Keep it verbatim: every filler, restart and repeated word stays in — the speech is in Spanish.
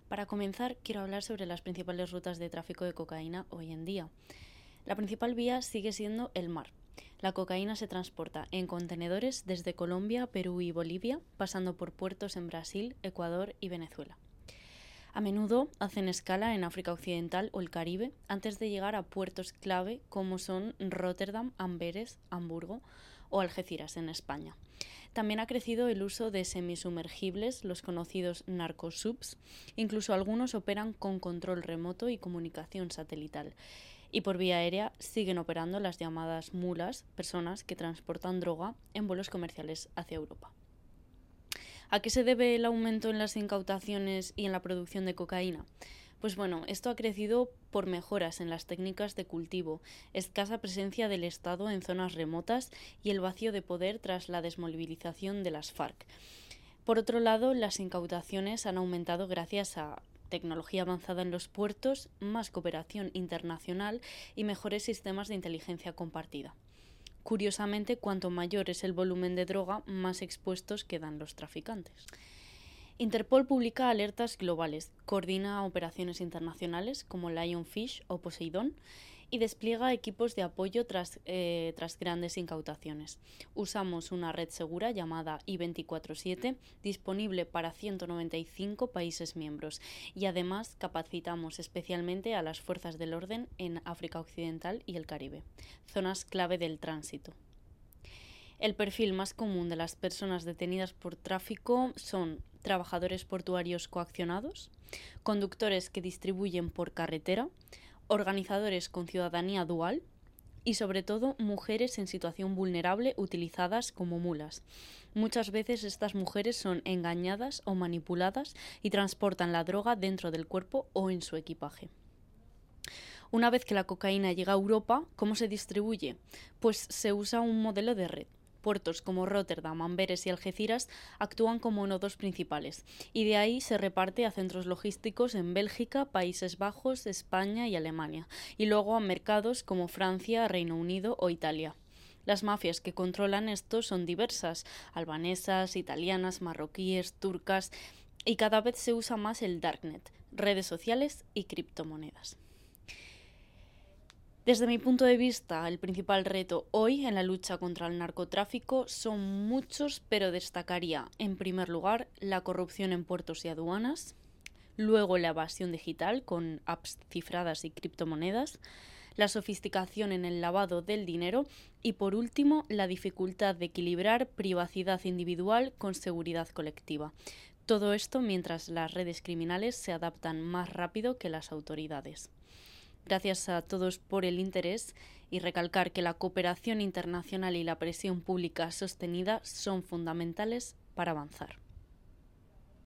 Para comenzar, quiero hablar sobre las principales rutas de tráfico de cocaína hoy en día. La principal vía sigue siendo el mar. La cocaína se transporta en contenedores desde Colombia, Perú y Bolivia, pasando por puertos en Brasil, Ecuador y Venezuela. A menudo hacen escala en África Occidental o el Caribe antes de llegar a puertos clave como son Róterdam, Amberes, Hamburgo o Algeciras en España. También ha crecido el uso de semisumergibles, los conocidos narcosubs. Incluso algunos operan con control remoto y comunicación satelital. Y por vía aérea siguen operando las llamadas mulas, personas que transportan droga en vuelos comerciales hacia Europa. ¿A qué se debe el aumento en las incautaciones y en la producción de cocaína? Pues bueno, esto ha crecido por mejoras en las técnicas de cultivo, escasa presencia del Estado en zonas remotas y el vacío de poder tras la desmovilización de las FARC. Por otro lado, las incautaciones han aumentado gracias a tecnología avanzada en los puertos, más cooperación internacional y mejores sistemas de inteligencia compartida. Curiosamente, cuanto mayor es el volumen de droga, más expuestos quedan los traficantes. Interpol publica alertas globales, coordina operaciones internacionales como Lionfish o Poseidón y despliega equipos de apoyo tras, eh, tras grandes incautaciones. Usamos una red segura llamada I veinticuatro siete, disponible para ciento noventa y cinco países miembros, y además capacitamos especialmente a las fuerzas del orden en África Occidental y el Caribe, zonas clave del tránsito. El perfil más común de las personas detenidas por tráfico son trabajadores portuarios coaccionados, conductores que distribuyen por carretera, organizadores con ciudadanía dual y, sobre todo, mujeres en situación vulnerable utilizadas como mulas. Muchas veces estas mujeres son engañadas o manipuladas y transportan la droga dentro del cuerpo o en su equipaje. Una vez que la cocaína llega a Europa, ¿cómo se distribuye? Pues se usa un modelo de red. Puertos como Róterdam, Amberes y Algeciras actúan como nodos principales y de ahí se reparte a centros logísticos en Bélgica, Países Bajos, España y Alemania, y luego a mercados como Francia, Reino Unido o Italia. Las mafias que controlan esto son diversas, albanesas, italianas, marroquíes, turcas, y cada vez se usa más el darknet, redes sociales y criptomonedas. Desde mi punto de vista, el principal reto hoy en la lucha contra el narcotráfico son muchos, pero destacaría, en primer lugar, la corrupción en puertos y aduanas, luego la evasión digital con apps cifradas y criptomonedas, la sofisticación en el lavado del dinero y, por último, la dificultad de equilibrar privacidad individual con seguridad colectiva. Todo esto mientras las redes criminales se adaptan más rápido que las autoridades. Gracias a todos por el interés y recalcar que la cooperación internacional y la presión pública sostenida son fundamentales para avanzar.